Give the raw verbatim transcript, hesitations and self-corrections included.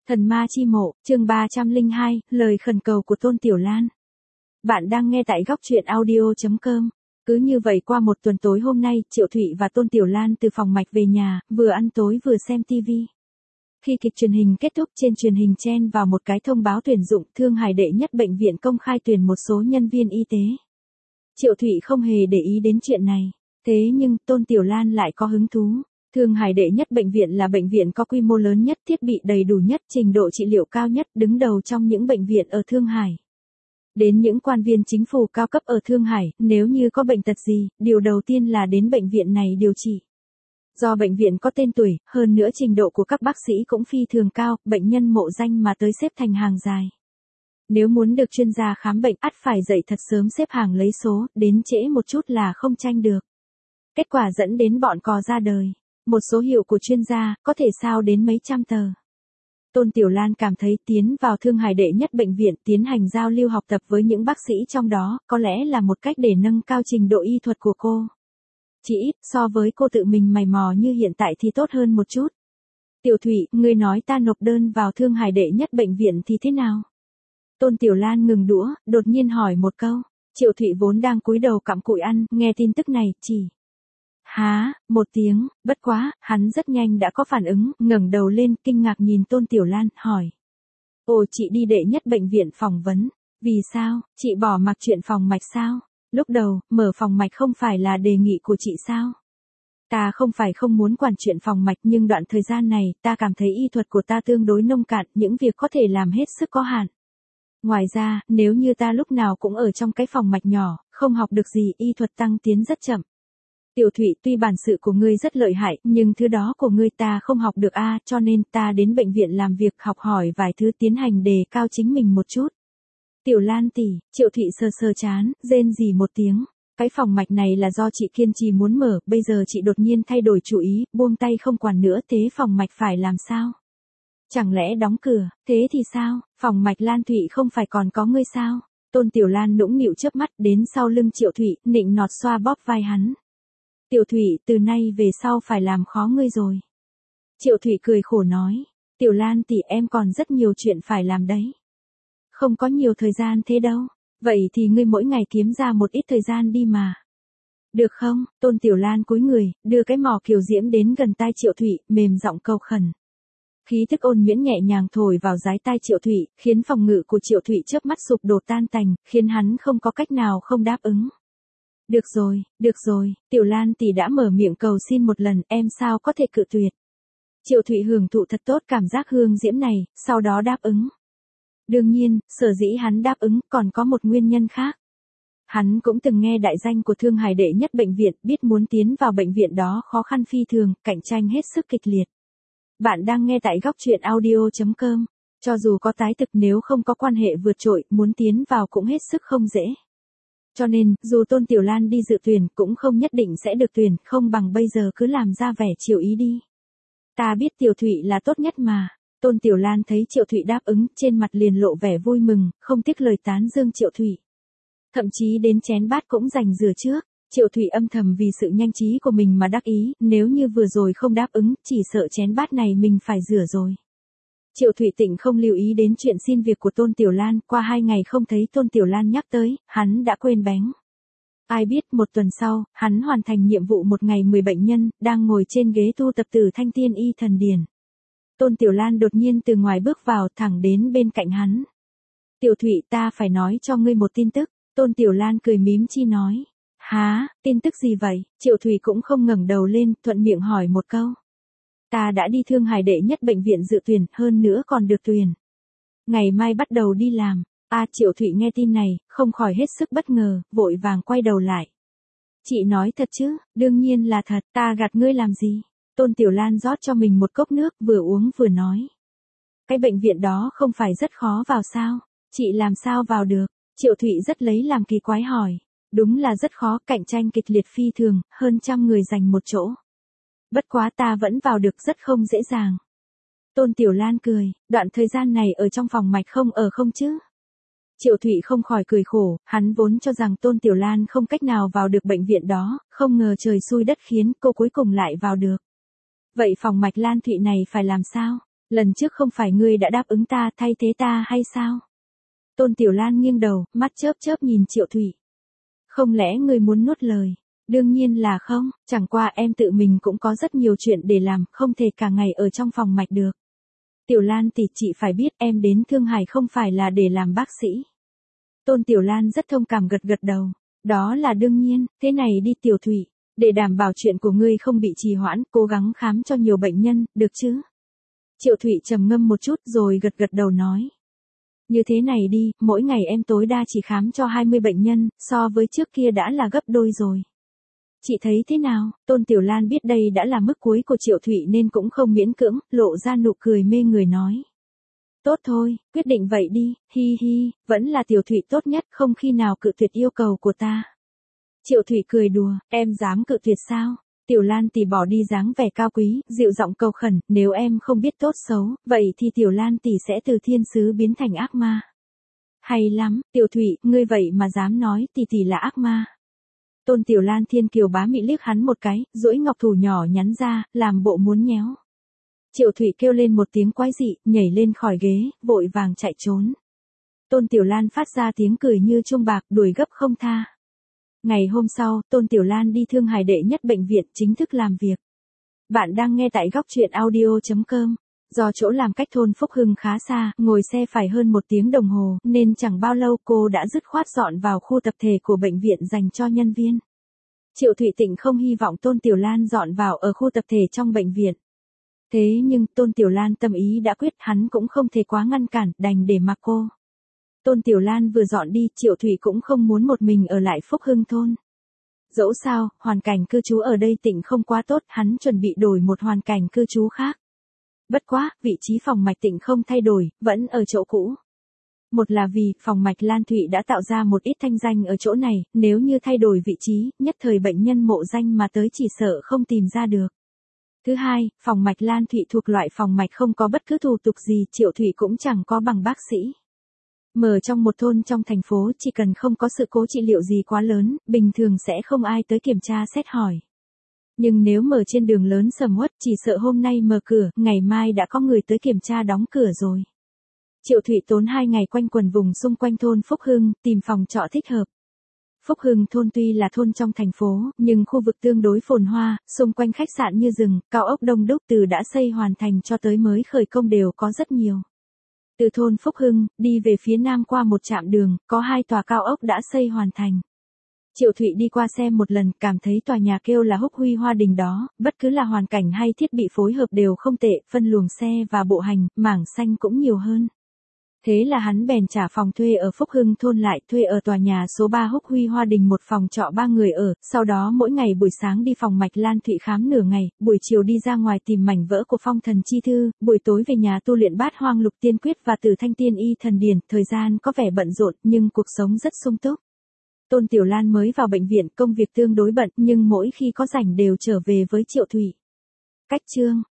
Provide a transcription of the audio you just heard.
Thần ma chi mộ, chương ba trăm lẻ hai, lời khẩn cầu của Tôn Tiểu Lan. Bạn đang nghe tại góc truyện audio chấm com. Cứ như vậy qua một tuần tối hôm nay, Triệu Thụy và Tôn Tiểu Lan từ phòng mạch về nhà, vừa ăn tối vừa xem tivi. Khi kịch truyền hình kết thúc, trên truyền hình chen vào một cái thông báo tuyển dụng, Thương Hải đệ nhất bệnh viện công khai tuyển một số nhân viên y tế. Triệu Thụy không hề để ý đến chuyện này. Thế nhưng, Tôn Tiểu Lan lại có hứng thú. Thương Hải đệ nhất bệnh viện là bệnh viện có quy mô lớn nhất, thiết bị đầy đủ nhất, trình độ trị liệu cao nhất, đứng đầu trong những bệnh viện ở Thương Hải. Đến những quan viên chính phủ cao cấp ở Thương Hải, nếu như có bệnh tật gì, điều đầu tiên là đến bệnh viện này điều trị. Do bệnh viện có tên tuổi, hơn nữa trình độ của các bác sĩ cũng phi thường cao, bệnh nhân mộ danh mà tới xếp thành hàng dài. Nếu muốn được chuyên gia khám bệnh, ắt phải dậy thật sớm xếp hàng lấy số, đến trễ một chút là không tranh được. Kết quả dẫn đến bọn cò ra đời. Một số hiệu của chuyên gia, có thể sao đến mấy trăm tờ. Tôn Tiểu Lan cảm thấy tiến vào Thương Hải đệ nhất bệnh viện, tiến hành giao lưu học tập với những bác sĩ trong đó, có lẽ là một cách để nâng cao trình độ y thuật của cô. Chỉ ít, so với cô tự mình mày mò như hiện tại thì tốt hơn một chút. Tiểu Thụy, ngươi nói ta nộp đơn vào Thương Hải đệ nhất bệnh viện thì thế nào? Tôn Tiểu Lan ngừng đũa, đột nhiên hỏi một câu. Triệu Thụy vốn đang cúi đầu cặm cụi ăn, nghe tin tức này, chỉ há, một tiếng, bất quá, hắn rất nhanh đã có phản ứng, ngẩng đầu lên, kinh ngạc nhìn Tôn Tiểu Lan, hỏi. Ồ, chị đi đệ nhất bệnh viện phỏng vấn, vì sao, chị bỏ mặc chuyện phòng mạch sao? Lúc đầu, mở phòng mạch không phải là đề nghị của chị sao? Ta không phải không muốn quản chuyện phòng mạch, nhưng đoạn thời gian này, ta cảm thấy y thuật của ta tương đối nông cạn, những việc có thể làm hết sức có hạn. Ngoài ra, nếu như ta lúc nào cũng ở trong cái phòng mạch nhỏ, không học được gì, y thuật tăng tiến rất chậm. Tiểu Thụy, tuy bản sự của ngươi rất lợi hại, nhưng thứ đó của ngươi ta không học được a, cho nên ta đến bệnh viện làm việc, học hỏi vài thứ, tiến hành đề cao chính mình một chút. Tiểu Lan tỷ, Triệu Thụy sờ sờ chán, rên rỉ một tiếng. Cái phòng mạch này là do chị kiên trì muốn mở, bây giờ chị đột nhiên thay đổi chủ ý, buông tay không quản nữa, thế phòng mạch phải làm sao? Chẳng lẽ đóng cửa, thế thì sao, phòng mạch Lan Thụy không phải còn có ngươi sao? Tôn Tiểu Lan nũng nịu chớp mắt, đến sau lưng Triệu Thụy, nịnh nọt xoa bóp vai hắn. Tiểu Thụy, từ nay về sau phải làm khó ngươi rồi. Triệu Thụy cười khổ nói. Tiểu Lan tỷ, em còn rất nhiều chuyện phải làm đấy. Không có nhiều thời gian thế đâu. Vậy thì ngươi mỗi ngày kiếm ra một ít thời gian đi mà. Được không? Tôn Tiểu Lan cúi người, đưa cái mỏ kiều diễm đến gần tai Triệu Thụy, mềm giọng cầu khẩn. Khí thức ôn nhuyễn nhẹ nhàng thổi vào dái tai Triệu Thụy, khiến phòng ngự của Triệu Thụy chớp mắt sụp đổ tan tành, khiến hắn không có cách nào không đáp ứng. Được rồi, được rồi, Tiểu Lan tỷ đã mở miệng cầu xin một lần, em sao có thể cự tuyệt. Triệu Thụy hưởng thụ thật tốt cảm giác hương diễm này, sau đó đáp ứng. Đương nhiên, sở dĩ hắn đáp ứng, còn có một nguyên nhân khác. Hắn cũng từng nghe đại danh của Thương Hải đệ nhất bệnh viện, biết muốn tiến vào bệnh viện đó khó khăn phi thường, cạnh tranh hết sức kịch liệt. Bạn đang nghe tại góc truyện audio chấm com. Cho dù có tái thực, nếu không có quan hệ vượt trội, muốn tiến vào cũng hết sức không dễ. Cho nên, dù Tôn Tiểu Lan đi dự tuyển, cũng không nhất định sẽ được tuyển, không bằng bây giờ cứ làm ra vẻ chiều ý đi. Ta biết Tiểu Thụy là tốt nhất mà. Tôn Tiểu Lan thấy Triệu Thụy đáp ứng, trên mặt liền lộ vẻ vui mừng, không tiếc lời tán dương Triệu Thụy. Thậm chí đến chén bát cũng dành rửa trước. Triệu Thụy âm thầm vì sự nhanh trí của mình mà đắc ý, nếu như vừa rồi không đáp ứng, chỉ sợ chén bát này mình phải rửa rồi. Triệu Thụy Tịnh không lưu ý đến chuyện xin việc của Tôn Tiểu Lan, qua hai ngày không thấy Tôn Tiểu Lan nhắc tới, hắn đã quên bén. Ai biết một tuần sau, hắn hoàn thành nhiệm vụ một ngày mười bệnh nhân, đang ngồi trên ghế tu tập từ Thanh Tiên Y Thần Điển. Tôn Tiểu Lan đột nhiên từ ngoài bước vào, thẳng đến bên cạnh hắn. Tiểu Thụy, ta phải nói cho ngươi một tin tức. Tôn Tiểu Lan cười mím chi nói. Há, tin tức gì vậy? Triệu Thụy cũng không ngẩng đầu lên, thuận miệng hỏi một câu. Ta đã đi Thương Hải đệ nhất bệnh viện dự tuyển, hơn nữa còn được tuyển. Ngày mai bắt đầu đi làm. A, Triệu Thụy nghe tin này, không khỏi hết sức bất ngờ, vội vàng quay đầu lại. Chị nói thật chứ? Đương nhiên là thật, ta gạt ngươi làm gì? Tôn Tiểu Lan rót cho mình một cốc nước, vừa uống vừa nói. Cái bệnh viện đó không phải rất khó vào sao? Chị làm sao vào được? Triệu Thụy rất lấy làm kỳ quái hỏi. Đúng là rất khó, cạnh tranh kịch liệt phi thường, hơn trăm người giành một chỗ. Bất quá ta vẫn vào được rất không dễ dàng. Tôn Tiểu Lan cười, đoạn thời gian này ở trong phòng mạch không ở không chứ? Triệu Thụy không khỏi cười khổ, hắn vốn cho rằng Tôn Tiểu Lan không cách nào vào được bệnh viện đó, không ngờ trời xui đất khiến cô cuối cùng lại vào được. Vậy phòng mạch Lan Thụy này phải làm sao? Lần trước không phải ngươi đã đáp ứng ta thay thế ta hay sao? Tôn Tiểu Lan nghiêng đầu, mắt chớp chớp nhìn Triệu Thụy. Không lẽ ngươi muốn nuốt lời? Đương nhiên là không, chẳng qua em tự mình cũng có rất nhiều chuyện để làm, không thể cả ngày ở trong phòng mạch được. Tiểu Lan tỷ, chị phải biết em đến Thương Hải không phải là để làm bác sĩ. Tôn Tiểu Lan rất thông cảm gật gật đầu. Đó là đương nhiên, thế này đi Tiểu Thụy, để đảm bảo chuyện của ngươi không bị trì hoãn, cố gắng khám cho nhiều bệnh nhân, được chứ? Triệu Thụy trầm ngâm một chút rồi gật gật đầu nói. Như thế này đi, mỗi ngày em tối đa chỉ khám cho hai mươi bệnh nhân, so với trước kia đã là gấp đôi rồi. Chị thấy thế nào? Tôn Tiểu Lan biết đây đã là mức cuối của Triệu Thụy nên cũng không miễn cưỡng, lộ ra nụ cười mê người nói. Tốt thôi, quyết định vậy đi, hi hi, vẫn là Tiểu Thụy tốt nhất, không khi nào cự tuyệt yêu cầu của ta. Triệu Thụy cười đùa, em dám cự tuyệt sao? Tiểu Lan tỷ bỏ đi dáng vẻ cao quý, dịu giọng cầu khẩn, nếu em không biết tốt xấu, vậy thì Tiểu Lan tỷ sẽ từ thiên sứ biến thành ác ma. Hay lắm, Tiểu Thụy, ngươi vậy mà dám nói tỷ tỷ là ác ma. Tôn Tiểu Lan thiên kiều bá mị liếc hắn một cái, duỗi ngọc thủ nhỏ nhắn ra, làm bộ muốn nhéo. Triệu Thụy kêu lên một tiếng quái dị, nhảy lên khỏi ghế, vội vàng chạy trốn. Tôn Tiểu Lan phát ra tiếng cười như chuông bạc, đuổi gấp không tha. Ngày hôm sau, Tôn Tiểu Lan đi Thương Hải đệ nhất bệnh viện chính thức làm việc. Bạn đang nghe tại góc truyện audio chấm com. Do chỗ làm cách thôn Phúc Hưng khá xa, ngồi xe phải hơn một tiếng đồng hồ, nên chẳng bao lâu cô đã dứt khoát dọn vào khu tập thể của bệnh viện dành cho nhân viên. Triệu Thụy Tịnh không hy vọng Tôn Tiểu Lan dọn vào ở khu tập thể trong bệnh viện. Thế nhưng Tôn Tiểu Lan tâm ý đã quyết, hắn cũng không thể quá ngăn cản, đành để mặc cô. Tôn Tiểu Lan vừa dọn đi, Triệu Thụy cũng không muốn một mình ở lại Phúc Hưng thôn. Dẫu sao, hoàn cảnh cư trú ở đây Tịnh không quá tốt, hắn chuẩn bị đổi một hoàn cảnh cư trú khác. Bất quá, vị trí phòng mạch Tịnh không thay đổi, vẫn ở chỗ cũ. Một là vì, phòng mạch Lan Thụy đã tạo ra một ít thanh danh ở chỗ này, nếu như thay đổi vị trí, nhất thời bệnh nhân mộ danh mà tới chỉ sợ không tìm ra được. Thứ hai, phòng mạch Lan Thụy thuộc loại phòng mạch không có bất cứ thủ tục gì, Triệu Thụy cũng chẳng có bằng bác sĩ. Mở trong một thôn trong thành phố, chỉ cần không có sự cố trị liệu gì quá lớn, bình thường sẽ không ai tới kiểm tra xét hỏi. Nhưng nếu mở trên đường lớn sầm uất, chỉ sợ hôm nay mở cửa, ngày mai đã có người tới kiểm tra đóng cửa rồi. Triệu Thụy tốn hai ngày quanh quần vùng xung quanh thôn Phúc Hưng, tìm phòng trọ thích hợp. Phúc Hưng thôn tuy là thôn trong thành phố, nhưng khu vực tương đối phồn hoa, xung quanh khách sạn như rừng, cao ốc đông đúc từ đã xây hoàn thành cho tới mới khởi công đều có rất nhiều. Từ thôn Phúc Hưng, đi về phía nam qua một trạm đường, có hai tòa cao ốc đã xây hoàn thành. Triệu Thụy đi qua xem một lần, cảm thấy tòa nhà kêu là Húc Huy Hoa Đình đó, bất cứ là hoàn cảnh hay thiết bị phối hợp đều không tệ, phân luồng xe và bộ hành, mảng xanh cũng nhiều hơn. Thế là hắn bèn trả phòng thuê ở Phúc Hưng thôn lại, thuê ở tòa nhà số ba Húc Huy Hoa Đình một phòng trọ ba người ở, sau đó mỗi ngày buổi sáng đi phòng mạch Lan Thụy khám nửa ngày, buổi chiều đi ra ngoài tìm mảnh vỡ của phong thần chi thư, buổi tối về nhà tu luyện bát hoang lục tiên quyết và tử thanh tiên y thần điển, thời gian có vẻ bận rộn nhưng cuộc sống rất sung túc. Tôn Tiểu Lan mới vào bệnh viện, công việc tương đối bận nhưng mỗi khi có rảnh đều trở về với Triệu Thụy. Cách chương